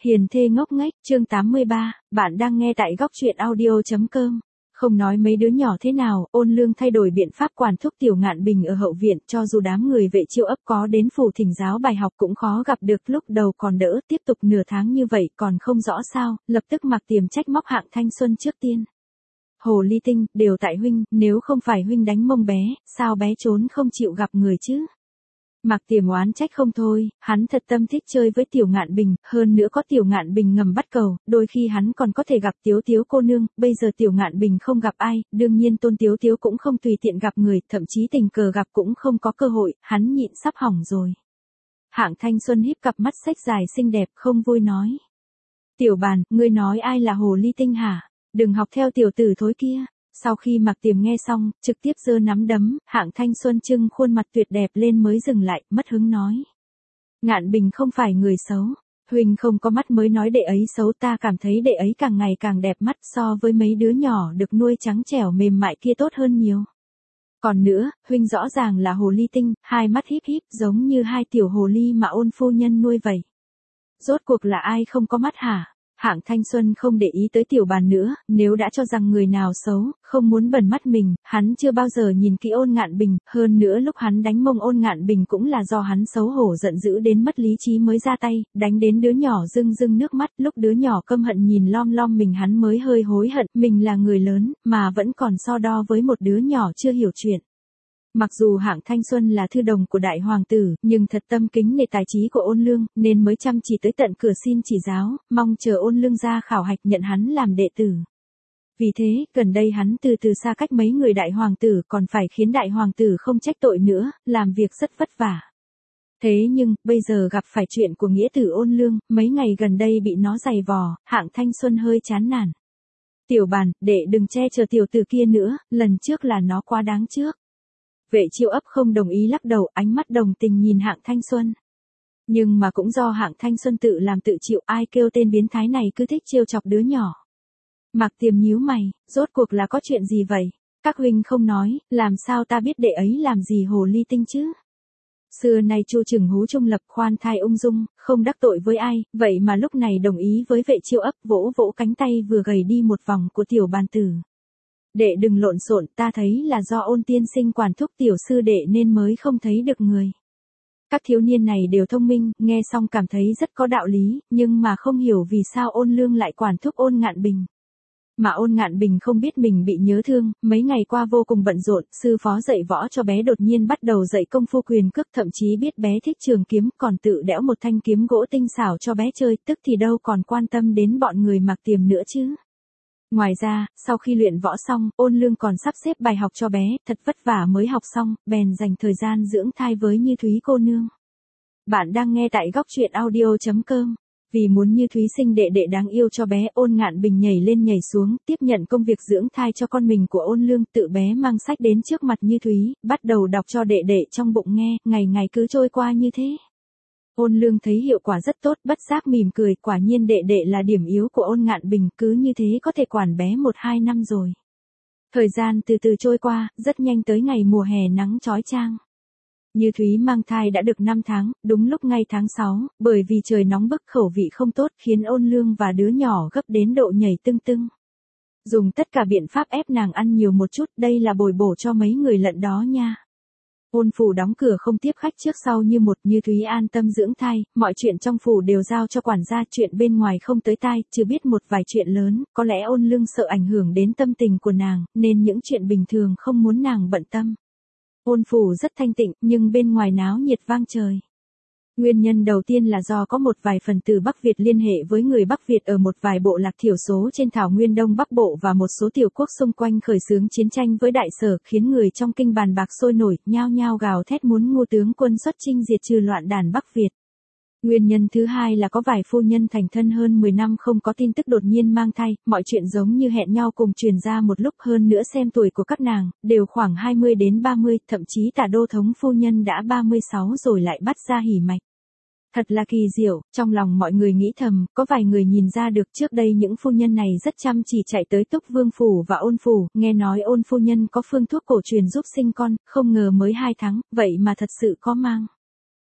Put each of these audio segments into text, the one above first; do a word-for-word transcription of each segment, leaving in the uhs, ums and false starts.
Hiền thê ngốc nghếch, chương tám mươi ba, bạn đang nghe tại góc truyện audio chấm com. Không nói mấy đứa nhỏ thế nào, Ôn Lương thay đổi biện pháp quản thúc Tiểu Ngạn Bình ở hậu viện, cho dù đám người vệ chiêu ấp có đến phủ thỉnh giáo bài học cũng khó gặp được, lúc đầu còn đỡ, tiếp tục nửa tháng như vậy còn không rõ sao, lập tức Mạc Tiềm trách móc Hạng Thanh Xuân trước tiên. Hồ ly tinh, đều tại huynh, nếu không phải huynh đánh mông bé, sao bé trốn không chịu gặp người chứ? Mạc Tiềm oán trách không thôi, hắn thật tâm thích chơi với Tiểu Ngạn Bình, hơn nữa có Tiểu Ngạn Bình ngầm bắt cầu, đôi khi hắn còn có thể gặp Tiếu Tiếu cô nương, bây giờ Tiểu Ngạn Bình không gặp ai, đương nhiên Tôn Tiếu Tiếu cũng không tùy tiện gặp người, thậm chí tình cờ gặp cũng không có cơ hội, hắn nhịn sắp hỏng rồi. Hạng Thanh Xuân híp cặp mắt xếch dài xinh đẹp, không vui nói. Tiểu Bàn, ngươi nói ai là hồ ly tinh hả? Đừng học theo tiểu tử thối kia. Sau khi Mạc Tiềm nghe xong, trực tiếp giơ nắm đấm, Hạng Thanh Xuân trưng khuôn mặt tuyệt đẹp lên mới dừng lại, mất hứng nói. Ngạn Bình không phải người xấu, huynh không có mắt mới nói đệ ấy xấu, ta cảm thấy đệ ấy càng ngày càng đẹp mắt, so với mấy đứa nhỏ được nuôi trắng trẻo mềm mại kia tốt hơn nhiều. Còn nữa, huynh rõ ràng là hồ ly tinh, hai mắt híp híp giống như hai tiểu hồ ly mà Ôn phu nhân nuôi vậy. Rốt cuộc là ai không có mắt hả? Hạng Thanh Xuân không để ý tới Tiểu Bàn nữa, nếu đã cho rằng người nào xấu, không muốn bẩn mắt mình, hắn chưa bao giờ nhìn kỹ Ôn Ngạn Bình, hơn nữa lúc hắn đánh mông Ôn Ngạn Bình cũng là do hắn xấu hổ giận dữ đến mất lý trí mới ra tay, đánh đến đứa nhỏ rưng rưng nước mắt, lúc đứa nhỏ căm hận nhìn lom lom mình hắn mới hơi hối hận, mình là người lớn, mà vẫn còn so đo với một đứa nhỏ chưa hiểu chuyện. Mặc dù Hạng Thanh Xuân là thư đồng của đại hoàng tử, nhưng thật tâm kính nể tài trí của Ôn Lương, nên mới chăm chỉ tới tận cửa xin chỉ giáo, mong chờ Ôn Lương ra khảo hạch nhận hắn làm đệ tử. Vì thế, gần đây hắn từ từ xa cách mấy người đại hoàng tử, còn phải khiến đại hoàng tử không trách tội nữa, làm việc rất vất vả. Thế nhưng, bây giờ gặp phải chuyện của nghĩa tử Ôn Lương, mấy ngày gần đây bị nó giày vò, Hạng Thanh Xuân hơi chán nản. Tiểu Bàn, đệ đừng che chở tiểu tử kia nữa, lần trước là nó quá đáng trước. Vệ chiêu ấp không đồng ý lắc đầu, ánh mắt đồng tình nhìn Hạng Thanh Xuân. Nhưng mà cũng do Hạng Thanh Xuân tự làm tự chịu, ai kêu tên biến thái này cứ thích trêu chọc đứa nhỏ. Mạc Tiềm nhíu mày, rốt cuộc là có chuyện gì vậy? Các huynh không nói, làm sao ta biết đệ ấy làm gì hồ ly tinh chứ? Xưa nay Chu Trừng hú trung lập, khoan thai ung dung, không đắc tội với ai, vậy mà lúc này đồng ý với vệ chiêu ấp, vỗ vỗ cánh tay vừa gầy đi một vòng của Tiểu Bàn tử. Đệ đừng lộn xộn, ta thấy là do Ôn tiên sinh quản thúc tiểu sư đệ nên mới không thấy được người. Các thiếu niên này đều thông minh, nghe xong cảm thấy rất có đạo lý, nhưng mà không hiểu vì sao Ôn Lương lại quản thúc Ôn Ngạn Bình. Mà Ôn Ngạn Bình không biết mình bị nhớ thương, mấy ngày qua vô cùng bận rộn, sư phó dạy võ cho bé đột nhiên bắt đầu dạy công phu quyền cước, thậm chí biết bé thích trường kiếm, còn tự đẽo một thanh kiếm gỗ tinh xảo cho bé chơi, tức thì đâu còn quan tâm đến bọn người Mạc Tiềm nữa chứ. Ngoài ra, sau khi luyện võ xong, Ôn Lương còn sắp xếp bài học cho bé, thật vất vả mới học xong, bèn dành thời gian dưỡng thai với Như Thúy cô nương. Bạn đang nghe tại góc truyện audio chấm com. Vì muốn Như Thúy sinh đệ đệ đáng yêu cho bé, Ôn Ngạn Bình nhảy lên nhảy xuống, tiếp nhận công việc dưỡng thai cho con mình của Ôn Lương, tự bé mang sách đến trước mặt Như Thúy, bắt đầu đọc cho đệ đệ trong bụng nghe, ngày ngày cứ trôi qua như thế. Ôn Lương thấy hiệu quả rất tốt, bất giác mỉm cười, quả nhiên đệ đệ là điểm yếu của Ôn Ngạn Bình, cứ như thế có thể quản bé một hai năm rồi. Thời gian từ từ trôi qua, rất nhanh tới ngày mùa hè nắng chói chang. Như Thúy mang thai đã được năm tháng, đúng lúc ngay tháng sáu, bởi vì trời nóng bức khẩu vị không tốt khiến Ôn Lương và đứa nhỏ gấp đến độ nhảy tưng tưng. Dùng tất cả biện pháp ép nàng ăn nhiều một chút, đây là bồi bổ cho mấy người lận đó nha. Ôn phủ đóng cửa không tiếp khách trước sau như một, Như Thúy an tâm dưỡng thai, mọi chuyện trong phủ đều giao cho quản gia, chuyện bên ngoài không tới tai, chưa biết một vài chuyện lớn, có lẽ Ôn Lương sợ ảnh hưởng đến tâm tình của nàng, nên những chuyện bình thường không muốn nàng bận tâm. Ôn phủ rất thanh tịnh, nhưng bên ngoài náo nhiệt vang trời. Nguyên nhân đầu tiên là do có một vài phần tử Bắc Việt liên hệ với người Bắc Việt ở một vài bộ lạc thiểu số trên thảo nguyên Đông Bắc Bộ và một số tiểu quốc xung quanh khởi xướng chiến tranh với Đại Sở, khiến người trong kinh bàn bạc sôi nổi, nhao nhao gào thét muốn Ngô tướng quân xuất chinh diệt trừ loạn đàn Bắc Việt. Nguyên nhân thứ hai là có vài phu nhân thành thân hơn mười năm không có tin tức đột nhiên mang thai, mọi chuyện giống như hẹn nhau cùng truyền ra một lúc, hơn nữa xem tuổi của các nàng, đều khoảng hai mươi đến ba mươi, thậm chí Tả Đô thống phu nhân đã ba mươi sáu rồi lại bắt ra hỉ mạch. Thật là kỳ diệu, trong lòng mọi người nghĩ thầm, có vài người nhìn ra được trước đây những phu nhân này rất chăm chỉ chạy tới Túc Vương phủ và Ôn phủ, nghe nói Ôn phu nhân có phương thuốc cổ truyền giúp sinh con, không ngờ mới hai tháng, vậy mà thật sự có mang.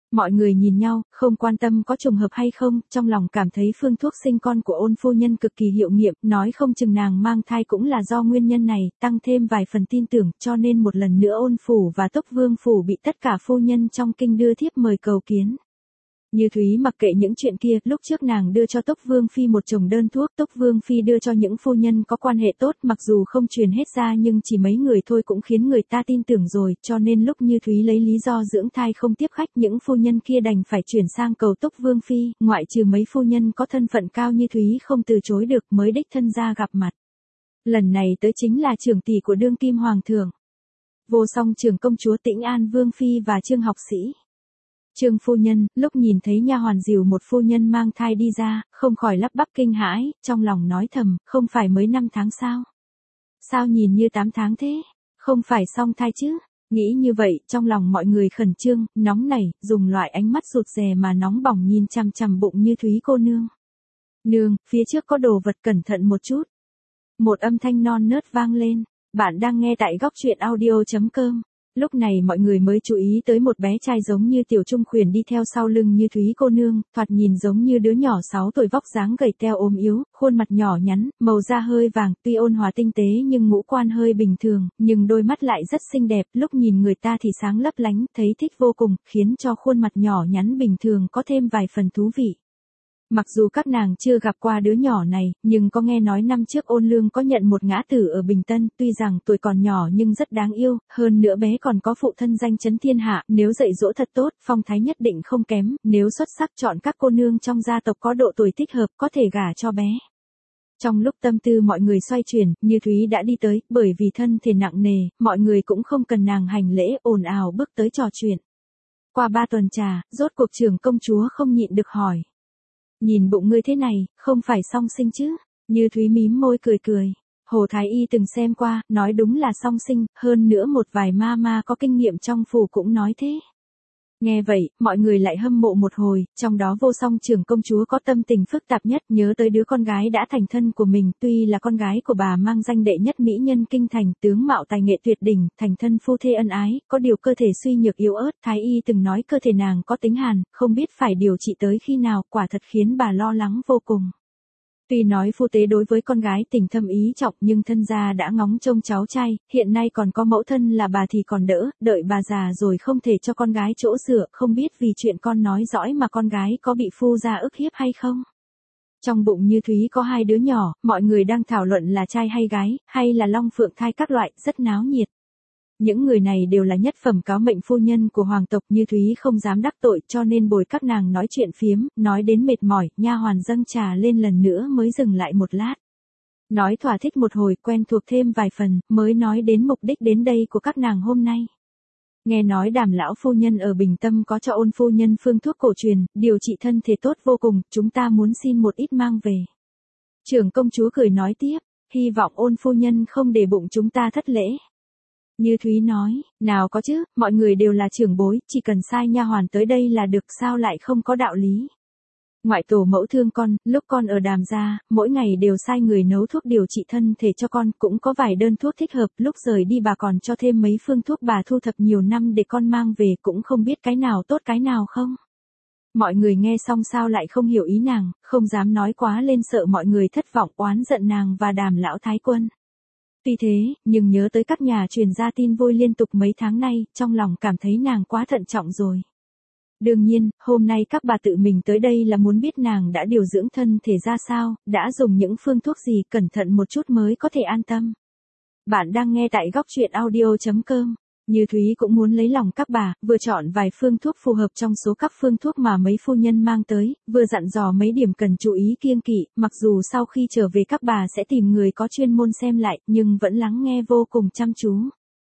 Mọi người nhìn nhau, không quan tâm có trùng hợp hay không, trong lòng cảm thấy phương thuốc sinh con của Ôn phu nhân cực kỳ hiệu nghiệm, nói không chừng nàng mang thai cũng là do nguyên nhân này, tăng thêm vài phần tin tưởng, cho nên một lần nữa Ôn phủ và Tốc Vương phủ bị tất cả phu nhân trong kinh đưa thiếp mời cầu kiến. Như Thúy mặc kệ những chuyện kia, lúc trước nàng đưa cho Tốc Vương phi một chồng đơn thuốc, Tốc Vương phi đưa cho những phu nhân có quan hệ tốt, mặc dù không truyền hết ra nhưng chỉ mấy người thôi cũng khiến người ta tin tưởng rồi, cho nên lúc Như Thúy lấy lý do dưỡng thai không tiếp khách, những phu nhân kia đành phải chuyển sang cầu Tốc Vương phi, ngoại trừ mấy phu nhân có thân phận cao Như Thúy không từ chối được mới đích thân ra gặp mặt. Lần này tới chính là trưởng tỷ của đương kim hoàng thượng, Vô Song trưởng công chúa Tĩnh An Vương phi và Trương học sĩ. Trương phu nhân, lúc nhìn thấy nha hoàn dìu một phu nhân mang thai đi ra, không khỏi lắp bắp kinh hãi, trong lòng nói thầm, không phải mới năm tháng sao? Sao nhìn như tám tháng thế? Không phải song thai chứ? Nghĩ như vậy, trong lòng mọi người khẩn trương, nóng nảy, dùng loại ánh mắt rụt rè mà nóng bỏng nhìn chằm chằm bụng Như Thúy cô nương. Nương, phía trước có đồ vật, cẩn thận một chút. Một âm thanh non nớt vang lên. Bạn đang nghe tại góc truyện audio chấm com. Lúc này mọi người mới chú ý tới một bé trai giống như Tiểu Trung Khuyển đi theo sau lưng Như Thúy cô nương, thoạt nhìn giống như đứa nhỏ sáu tuổi, vóc dáng gầy teo ốm yếu, khuôn mặt nhỏ nhắn, màu da hơi vàng, tuy ôn hòa tinh tế nhưng ngũ quan hơi bình thường, nhưng đôi mắt lại rất xinh đẹp, lúc nhìn người ta thì sáng lấp lánh, thấy thích vô cùng, khiến cho khuôn mặt nhỏ nhắn bình thường có thêm vài phần thú vị. Mặc dù các nàng chưa gặp qua đứa nhỏ này, nhưng có nghe nói năm trước Ôn Lương có nhận một ngã tử ở Bình Tân, tuy rằng tuổi còn nhỏ nhưng rất đáng yêu, hơn nữa bé còn có phụ thân danh chấn thiên hạ, nếu dạy dỗ thật tốt, phong thái nhất định không kém, nếu xuất sắc chọn các cô nương trong gia tộc có độ tuổi thích hợp, có thể gả cho bé. Trong lúc tâm tư mọi người xoay chuyển, Như Thúy đã đi tới, bởi vì thân thể nặng nề, mọi người cũng không cần nàng hành lễ, ồn ào bước tới trò chuyện. Qua ba tuần trà, rốt cuộc trưởng công chúa không nhịn được hỏi. Nhìn bụng ngươi thế này, không phải song sinh chứ? Như Thúy mím môi cười cười. Hồ Thái Y từng xem qua, nói đúng là song sinh, hơn nữa một vài ma ma có kinh nghiệm trong phủ cũng nói thế. Nghe vậy, mọi người lại hâm mộ một hồi, trong đó Vô Song trưởng công chúa có tâm tình phức tạp nhất, nhớ tới đứa con gái đã thành thân của mình, tuy là con gái của bà mang danh đệ nhất mỹ nhân kinh thành, tướng mạo tài nghệ tuyệt đỉnh, thành thân phu thê ân ái, có điều cơ thể suy nhược yếu ớt, Thái Y từng nói cơ thể nàng có tính hàn, không biết phải điều trị tới khi nào, quả thật khiến bà lo lắng vô cùng. Tuy nói phu tế đối với con gái tình thâm ý trọng nhưng thân gia đã ngóng trông cháu trai, hiện nay còn có mẫu thân là bà thì còn đỡ, đợi bà già rồi không thể cho con gái chỗ dựa, không biết vì chuyện con nói dõi mà con gái có bị phu gia ức hiếp hay không. Trong bụng Như Thúy có hai đứa nhỏ, mọi người đang thảo luận là trai hay gái, hay là long phượng thai các loại, rất náo nhiệt. Những người này đều là nhất phẩm cáo mệnh phu nhân của hoàng tộc, Như Thúy không dám đắc tội cho nên bồi các nàng nói chuyện phiếm, nói đến mệt mỏi, nha hoàn dâng trà lên lần nữa mới dừng lại một lát. Nói thỏa thích một hồi, quen thuộc thêm vài phần, mới nói đến mục đích đến đây của các nàng hôm nay. Nghe nói Đàm lão phu nhân ở Bình Tâm có cho Ôn phu nhân phương thuốc cổ truyền, điều trị thân thể tốt vô cùng, chúng ta muốn xin một ít mang về. Trưởng công chúa cười nói tiếp, hy vọng Ôn phu nhân không để bụng chúng ta thất lễ. Như Thúy nói, nào có chứ, mọi người đều là trưởng bối, chỉ cần sai nha hoàn tới đây là được, sao lại không có đạo lý. Ngoại tổ mẫu thương con, lúc con ở Đàm gia, mỗi ngày đều sai người nấu thuốc điều trị thân thể cho con, cũng có vài đơn thuốc thích hợp, lúc rời đi bà còn cho thêm mấy phương thuốc bà thu thập nhiều năm để con mang về, cũng không biết cái nào tốt cái nào không. Mọi người nghe xong sao lại không hiểu ý nàng, không dám nói quá lên sợ mọi người thất vọng oán giận nàng và Đàm lão thái quân. Tuy thế, nhưng nhớ tới các nhà truyền ra tin vui liên tục mấy tháng nay, trong lòng cảm thấy nàng quá thận trọng rồi. Đương nhiên, hôm nay các bà tự mình tới đây là muốn biết nàng đã điều dưỡng thân thể ra sao, đã dùng những phương thuốc gì, cẩn thận một chút mới có thể an tâm. Bạn đang nghe tại góc truyện audio chấm com. Như Thúy cũng muốn lấy lòng các bà, vừa chọn vài phương thuốc phù hợp trong số các phương thuốc mà mấy phu nhân mang tới, vừa dặn dò mấy điểm cần chú ý kiêng kỵ, mặc dù sau khi trở về các bà sẽ tìm người có chuyên môn xem lại, nhưng vẫn lắng nghe vô cùng chăm chú.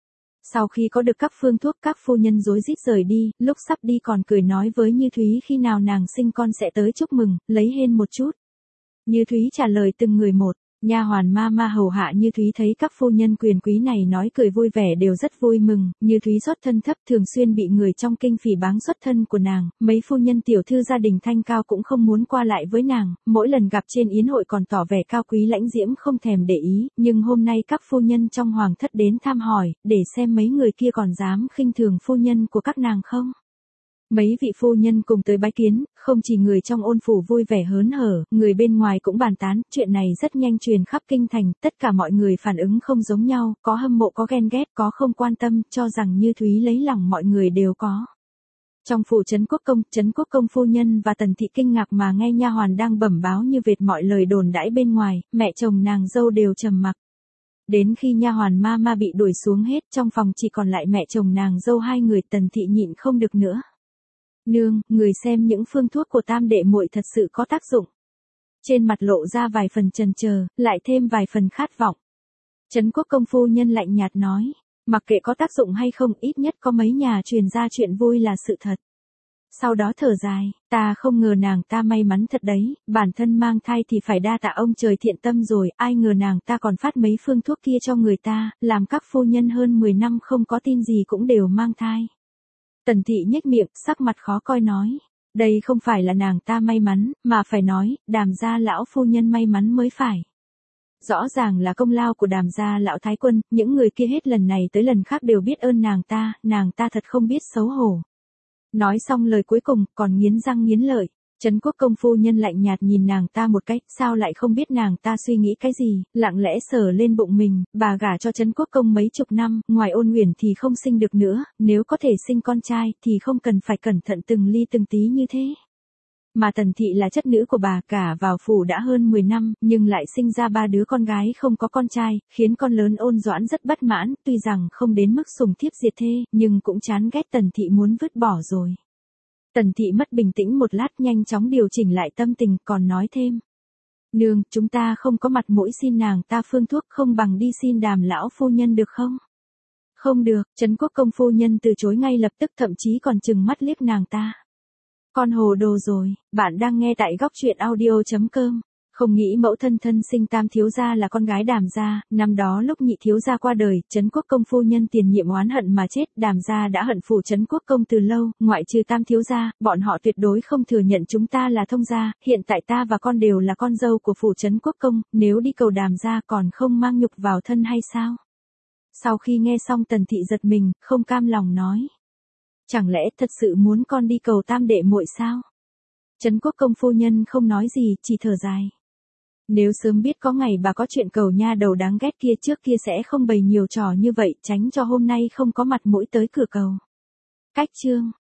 Sau khi có được các phương thuốc, các phu nhân rối rít rời đi, lúc sắp đi còn cười nói với Như Thúy khi nào nàng sinh con sẽ tới chúc mừng, lấy hên một chút. Như Thúy trả lời từng người một. Nha hoàn ma ma hầu hạ Như Thúy thấy các phu nhân quyền quý này nói cười vui vẻ đều rất vui mừng, Như Thúy xuất thân thấp thường xuyên bị người trong kinh phỉ báng xuất thân của nàng, mấy phu nhân tiểu thư gia đình thanh cao cũng không muốn qua lại với nàng, mỗi lần gặp trên yến hội còn tỏ vẻ cao quý lãnh diễm không thèm để ý, nhưng hôm nay các phu nhân trong hoàng thất đến tham hỏi, để xem mấy người kia còn dám khinh thường phu nhân của các nàng không. Mấy vị phu nhân cùng tới bái kiến, không chỉ người trong ôn phủ vui vẻ hớn hở, người bên ngoài cũng bàn tán, chuyện này rất nhanh truyền khắp kinh thành, tất cả mọi người phản ứng không giống nhau, có hâm mộ có ghen ghét, có không quan tâm, cho rằng Như Thúy lấy lòng mọi người đều có. Trong phủ Trấn Quốc công, Trấn Quốc công phu nhân và Tần thị kinh ngạc mà nghe nha hoàn đang bẩm báo như vệt mọi lời đồn đãi bên ngoài, mẹ chồng nàng dâu đều trầm mặc. Đến khi nha hoàn ma ma bị đuổi xuống hết, trong phòng chỉ còn lại mẹ chồng nàng dâu hai người, Tần thị nhịn không được nữa. Nương, người xem những phương thuốc của tam đệ muội thật sự có tác dụng. Trên mặt lộ ra vài phần chần chờ, lại thêm vài phần khát vọng. Trấn Quốc công phu nhân lạnh nhạt nói, mặc kệ có tác dụng hay không, ít nhất có mấy nhà truyền ra chuyện vui là sự thật. Sau đó thở dài, ta không ngờ nàng ta may mắn thật đấy, bản thân mang thai thì phải đa tạ ông trời thiện tâm rồi, ai ngờ nàng ta còn phát mấy phương thuốc kia cho người ta, làm các phu nhân hơn mười năm không có tin gì cũng đều mang thai. Tần thị nhếch miệng, sắc mặt khó coi nói, đây không phải là nàng ta may mắn, mà phải nói, Đàm gia lão phu nhân may mắn mới phải. Rõ ràng là công lao của Đàm gia lão thái quân, những người kia hết lần này tới lần khác đều biết ơn nàng ta, nàng ta thật không biết xấu hổ. Nói xong lời cuối cùng, còn nghiến răng nghiến lợi. Trấn Quốc công phu nhân lạnh nhạt nhìn nàng ta một cách, sao lại không biết nàng ta suy nghĩ cái gì, lặng lẽ sờ lên bụng mình, bà gả cho Trấn Quốc công mấy chục năm, ngoài Ôn Uyển thì không sinh được nữa, nếu có thể sinh con trai thì không cần phải cẩn thận từng ly từng tí như thế. Mà Tần thị là chất nữ của bà, cả vào phủ đã hơn mười năm, nhưng lại sinh ra ba đứa con gái không có con trai, khiến con lớn Ôn Doãn rất bất mãn, tuy rằng không đến mức sủng thiếp diệt thê, nhưng cũng chán ghét Tần thị muốn vứt bỏ rồi. Tần thị mất bình tĩnh một lát, nhanh chóng điều chỉnh lại tâm tình, còn nói thêm. Nương, chúng ta không có mặt mũi xin nàng ta phương thuốc, không bằng đi xin Đàm lão phu nhân được không? Không được, Trấn Quốc công phu nhân từ chối ngay lập tức, thậm chí còn trừng mắt liếc nàng ta. Con hồ đồ rồi, bạn đang nghe tại góc truyện audio chấm com. Không nghĩ mẫu thân thân sinh tam thiếu gia là con gái Đàm gia, năm đó lúc nhị thiếu gia qua đời, Trấn Quốc công phu nhân tiền nhiệm oán hận mà chết, Đàm gia đã hận phủ Trấn Quốc công từ lâu, ngoại trừ tam thiếu gia, bọn họ tuyệt đối không thừa nhận chúng ta là thông gia, hiện tại ta và con đều là con dâu của phủ Trấn Quốc công, nếu đi cầu Đàm gia còn không mang nhục vào thân hay sao? Sau khi nghe xong Tần thị giật mình, không cam lòng nói. Chẳng lẽ thật sự muốn con đi cầu tam đệ muội sao? Trấn Quốc công phu nhân không nói gì, chỉ thở dài. Nếu sớm biết có ngày bà có chuyện cầu nha đầu đáng ghét kia trước kia sẽ không bày nhiều trò như vậy, tránh cho hôm nay không có mặt mũi tới cửa cầu. Cách chương